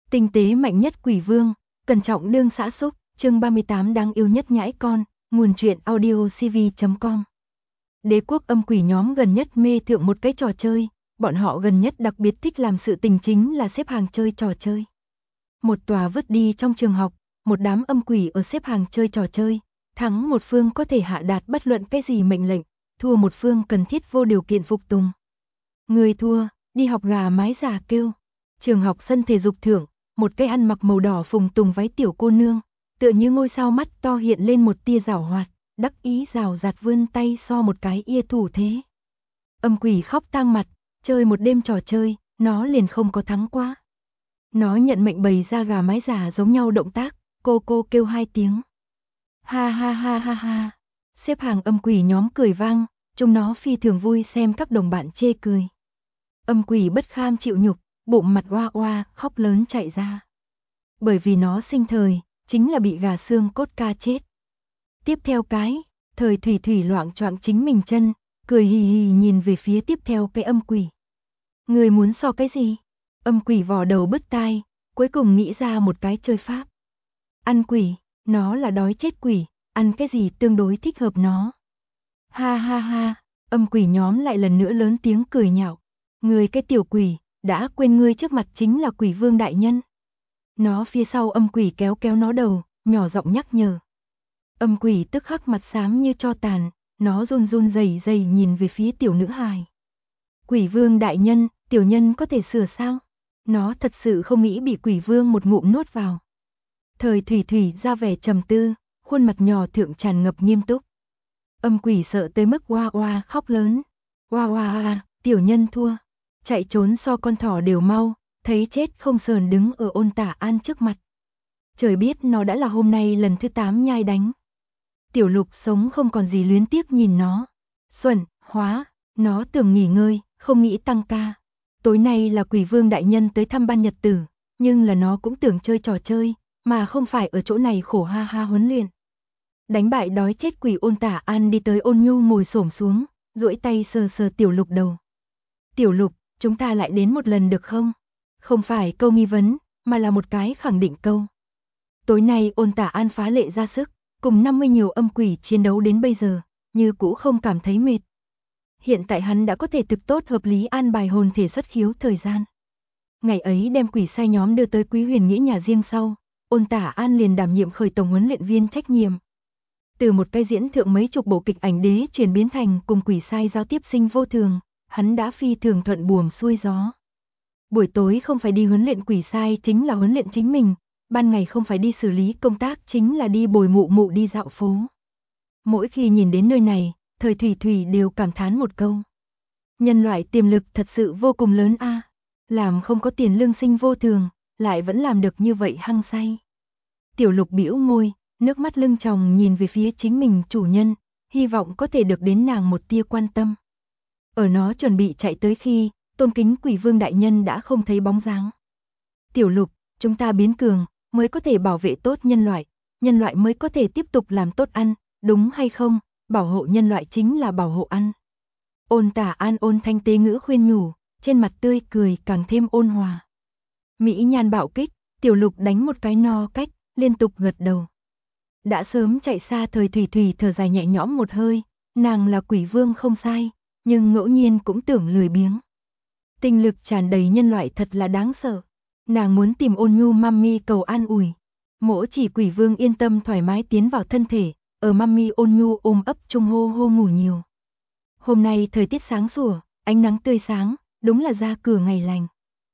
Tinh tế mạnh nhất quỷ vương, cẩn trọng đương xã xúc, chương 38 đáng yêu nhất nhãi con, nguồn truyện audio cv.com. Đế quốc âm quỷ nhóm gần nhất mê thượng một cái trò chơi, bọn họ gần nhất đặc biệt thích làm sự tình chính là xếp hàng chơi trò chơi. Một tòa vứt đi trong trường học, một đám âm quỷ ở xếp hàng chơi trò chơi, thắng một phương có thể hạ đạt bất luận cái gì mệnh lệnh, thua một phương cần thiết vô điều kiện phục tùng. Người thua, đi học gà mái già kêu. Trường học sân thể dục thượng, một cái ăn mặc màu đỏ phùng tùng váy tiểu cô nương, tựa như ngôi sao mắt to hiện lên một tia giảo hoạt, đắc ý rào rạt vươn tay so một cái ia thủ thế. Âm quỷ khóc tang mặt, chơi một đêm trò chơi, nó liền không có thắng quá. Nó nhận mệnh bày ra gà mái giả giống nhau động tác, cô kêu 2 tiếng. Ha ha ha ha ha. Xếp hàng âm quỷ nhóm cười vang, chúng nó phi thường vui xem các đồng bạn chê cười. Âm quỷ bất kham chịu nhục, bụng mặt oa oa, khóc lớn chạy ra. Bởi vì nó sinh thời, chính là bị gà xương cốt ca chết. Tiếp theo cái, thời thủy thủy loạng choạng chính mình chân, cười hì hì nhìn về phía tiếp theo cái âm quỷ. Người muốn so cái gì? Âm quỷ vò đầu bứt tai, cuối cùng nghĩ ra một cái chơi pháp. Ăn quỷ, nó là đói chết quỷ, ăn cái gì tương đối thích hợp nó. Ha ha ha, âm quỷ nhóm lại lần nữa lớn tiếng cười nhạo. Người cái tiểu quỷ, đã quên ngươi trước mặt chính là quỷ vương đại nhân. Nó phía sau âm quỷ kéo kéo nó đầu, nhỏ giọng nhắc nhở. Âm quỷ tức khắc mặt xám như tro tàn, nó run run rẩy rẩy nhìn về phía tiểu nữ hài. Quỷ vương đại nhân, tiểu nhân có thể sửa sao? Nó thật sự không nghĩ bị quỷ vương một ngụm nuốt vào. Thời thủy thủy ra vẻ trầm tư, khuôn mặt nhỏ thượng tràn ngập nghiêm túc. Âm quỷ sợ tới mức oa oa khóc lớn. Oa oa, tiểu nhân thua. Chạy trốn so con thỏ đều mau, thấy chết không sờn đứng ở Ôn Tả An trước mặt. Trời biết nó đã là hôm nay lần thứ 8 nhai đánh. Tiểu Lục sống không còn gì luyến tiếc nhìn nó. Xuẩn, hóa, nó tưởng nghỉ ngơi, không nghĩ tăng ca. Tối nay là quỷ vương đại nhân tới thăm ban nhật tử, nhưng là nó cũng tưởng chơi trò chơi, mà không phải ở chỗ này khổ ha ha huấn luyện. Đánh bại đói chết quỷ Ôn Tả An đi tới Ôn Nhu ngồi xổm xuống, duỗi tay sờ sờ Tiểu Lục đầu. Tiểu Lục, chúng ta lại đến một lần được không? Không phải câu nghi vấn, mà là một cái khẳng định câu. Tối nay Ôn Tả An phá lệ ra sức, cùng 50 nhiều âm quỷ chiến đấu đến bây giờ, như cũ không cảm thấy mệt. Hiện tại hắn đã có thể thực tốt hợp lý an bài hồn thể xuất khiếu thời gian. Ngày ấy đem quỷ sai nhóm đưa tới Quý Huyền Nghĩa nhà riêng sau, Ôn Tả An liền đảm nhiệm khởi tổng huấn luyện viên trách nhiệm. Từ một cái diễn thượng mấy chục bộ kịch ảnh đế chuyển biến thành cùng quỷ sai giao tiếp sinh vô thường, hắn đã phi thường thuận buồm xuôi gió. Buổi tối không phải đi huấn luyện quỷ sai chính là huấn luyện chính mình, ban ngày không phải đi xử lý công tác chính là đi bồi mụ mụ đi dạo phố. Mỗi khi nhìn đến nơi này, thời thủy thủy đều cảm thán một câu. Nhân loại tiềm lực thật sự vô cùng lớn a, làm không có tiền lương sinh vô thường, lại vẫn làm được như vậy hăng say. Tiểu Lục bĩu môi, nước mắt lưng tròng nhìn về phía chính mình chủ nhân, hy vọng có thể được đến nàng một tia quan tâm. Ở nó chuẩn bị chạy tới khi, tôn kính quỷ vương đại nhân đã không thấy bóng dáng. Tiểu Lục, chúng ta biến cường, mới có thể bảo vệ tốt nhân loại mới có thể tiếp tục làm tốt ăn, đúng hay không, bảo hộ nhân loại chính là bảo hộ ăn. Ôn Tả An ôn thanh tế ngữ khuyên nhủ, trên mặt tươi cười càng thêm ôn hòa. Mỹ nhan bạo kích, Tiểu Lục đánh một cái no cách, liên tục gật đầu. Đã sớm chạy xa thời thủy thủy thở dài nhẹ nhõm một hơi, nàng là quỷ vương không sai, nhưng ngẫu nhiên cũng tưởng lười biếng. Tinh lực tràn đầy nhân loại thật là đáng sợ. Nàng muốn tìm Ôn Nhu mami cầu an ủi. Mỗi chỉ quỷ vương yên tâm thoải mái tiến vào thân thể, ở mami Ôn Nhu ôm ấp chung hô hô ngủ nhiều. Hôm nay thời tiết sáng sủa, ánh nắng tươi sáng, đúng là ra cửa ngày lành.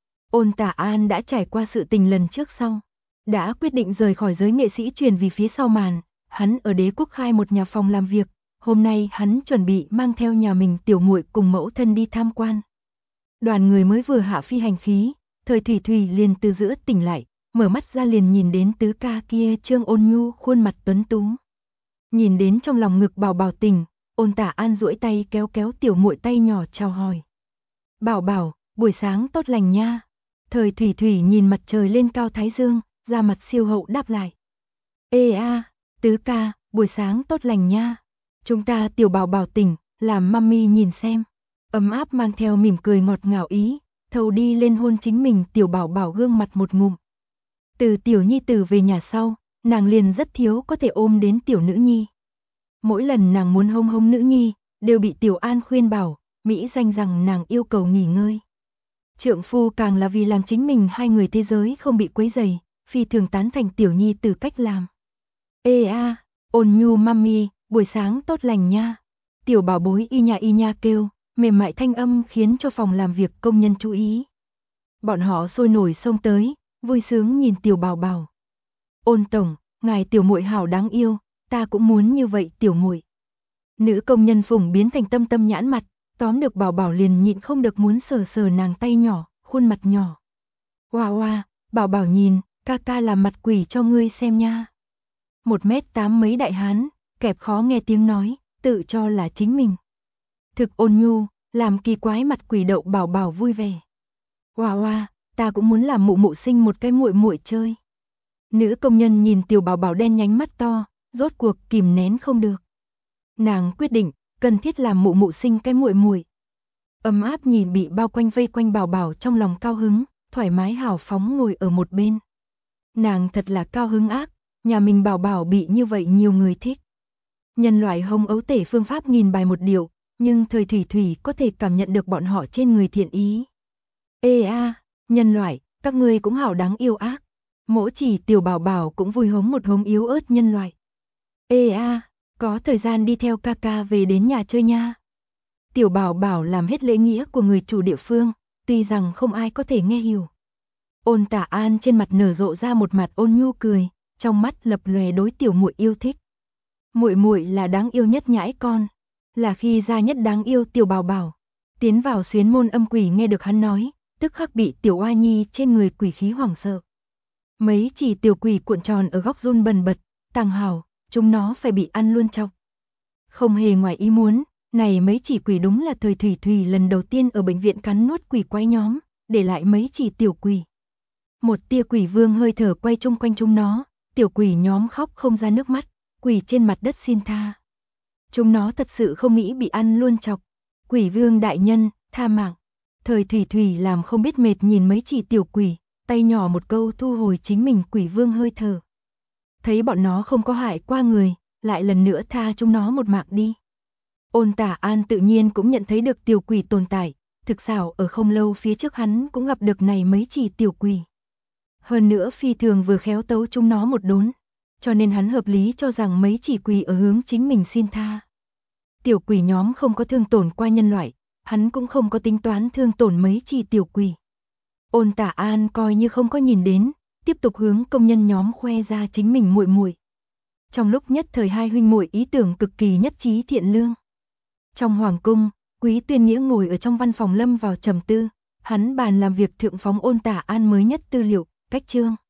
Ôn Tả An đã trải qua sự tình lần trước sau, đã quyết định rời khỏi giới nghệ sĩ truyền vì phía sau màn, hắn ở Đế Quốc khai một nhà phòng làm việc, hôm nay hắn chuẩn bị mang theo nhà mình tiểu muội cùng mẫu thân đi tham quan. Đoàn người mới vừa hạ phi hành khí, thời thủy thủy liền từ giữa tỉnh lại, mở mắt ra liền nhìn đến tứ ca kia Trương Ôn Nhu khuôn mặt tuấn tú. Nhìn đến trong lòng ngực bảo bảo tỉnh, Ôn Tả An duỗi tay kéo kéo tiểu muội tay nhỏ chào hỏi. Bảo bảo, buổi sáng tốt lành nha. Thời thủy thủy nhìn mặt trời lên cao thái dương, da mặt siêu hậu đáp lại. Ê a, tứ ca, buổi sáng tốt lành nha. Chúng ta tiểu bảo bảo tỉnh, làm mami nhìn xem. Ấm áp mang theo mỉm cười ngọt ngào ý, thầu đi lên hôn chính mình tiểu bảo bảo gương mặt một ngụm. Từ tiểu nhi tử về nhà sau, nàng liền rất thiếu có thể ôm đến tiểu nữ nhi. Mỗi lần nàng muốn hông hông nữ nhi, đều bị Tiểu An khuyên bảo, mỹ danh rằng nàng yêu cầu nghỉ ngơi. Trượng phu càng là vì làm chính mình hai người thế giới không bị quấy rầy, phi thường tán thành tiểu nhi tử cách làm. Ê a, ôn nhu mami, buổi sáng tốt lành nha. Tiểu bảo bối y nha kêu, mềm mại thanh âm khiến cho phòng làm việc công nhân chú ý. Bọn họ sôi nổi xông tới, vui sướng nhìn tiểu bảo bảo. Ôn tổng, ngài tiểu muội hảo đáng yêu, ta cũng muốn như vậy tiểu muội. Nữ công nhân phủng biến thành tâm tâm nhãn mặt, tóm được bảo bảo liền nhịn không được muốn sờ sờ nàng tay nhỏ, khuôn mặt nhỏ. Oa oa, bảo bảo nhìn, ca ca làm mặt quỷ cho ngươi xem nha. 1m8 mấy đại hán, kẹp khó nghe tiếng nói, tự cho là chính mình. Thực ôn nhu, làm kỳ quái mặt quỷ đậu bảo bảo vui vẻ. Oa oa, ta cũng muốn làm mụ mụ sinh một cái muội muội chơi. Nữ công nhân nhìn tiểu bảo bảo đen nhánh mắt to, rốt cuộc kìm nén không được. Nàng quyết định, cần thiết làm mụ mụ sinh cái muội muội. Ấm áp nhìn bị bao quanh vây quanh bảo bảo trong lòng cao hứng, thoải mái hào phóng ngồi ở một bên. Nàng thật là cao hứng ác, nhà mình bảo bảo bị như vậy nhiều người thích. Nhân loại hông ấu tể phương pháp nghìn bài một điệu, nhưng thời thủy thủy có thể cảm nhận được bọn họ trên người thiện ý. Ê a, nhân loại, các ngươi cũng hảo đáng yêu ác. Mỗi chỉ tiểu bảo bảo cũng vui hống một hống yếu ớt nhân loại. Ê a, có thời gian đi theo ca ca về đến nhà chơi nha. Tiểu bảo bảo làm hết lễ nghĩa của người chủ địa phương, tuy rằng không ai có thể nghe hiểu. Ôn Tả An trên mặt nở rộ ra một mặt ôn nhu cười, trong mắt lập lòe đối tiểu muội yêu thích. Muội muội là đáng yêu nhất nhãi con, là khi ra nhất đáng yêu tiểu bảo bảo. Tiến vào xuyến môn âm quỷ nghe được hắn nói, tức khắc bị tiểu oa nhi trên người quỷ khí hoảng sợ. Mấy chỉ tiểu quỷ cuộn tròn ở góc run bần bật, tàng hào, chúng nó phải bị ăn luôn chọc. Không hề ngoài ý muốn, này mấy chỉ quỷ đúng là thời thủy thủy lần đầu tiên ở bệnh viện cắn nuốt quỷ quái nhóm, để lại mấy chỉ tiểu quỷ. Một tia quỷ vương hơi thở quay chung quanh chúng nó, tiểu quỷ nhóm khóc không ra nước mắt, quỷ trên mặt đất xin tha. Chúng nó thật sự không nghĩ bị ăn luôn chọc. Quỷ vương đại nhân, tha mạng. Thời thủy thủy làm không biết mệt nhìn mấy chỉ tiểu quỷ, tay nhỏ một câu thu hồi chính mình quỷ vương hơi thở. Thấy bọn nó không có hại qua người, lại lần nữa tha chúng nó một mạng đi. Ôn Tả An tự nhiên cũng nhận thấy được tiểu quỷ tồn tại, thực xảo ở không lâu phía trước hắn cũng gặp được này mấy chỉ tiểu quỷ. Hơn nữa phi thường vừa khéo tấu chúng nó một đốn, cho nên hắn hợp lý cho rằng mấy chỉ quỷ ở hướng chính mình xin tha. Tiểu quỷ nhóm không có thương tổn qua nhân loại, hắn cũng không có tính toán thương tổn mấy chỉ tiểu quỷ. Ôn Tả An coi như không có nhìn đến, tiếp tục hướng công nhân nhóm khoe ra chính mình muội muội. Trong lúc nhất thời hai huynh muội ý tưởng cực kỳ nhất trí thiện lương. Trong hoàng cung, Quý Tuyên Nghĩa ngồi ở trong văn phòng lâm vào trầm tư, hắn bàn làm việc thượng phóng Ôn Tả An mới nhất tư liệu, cách chương.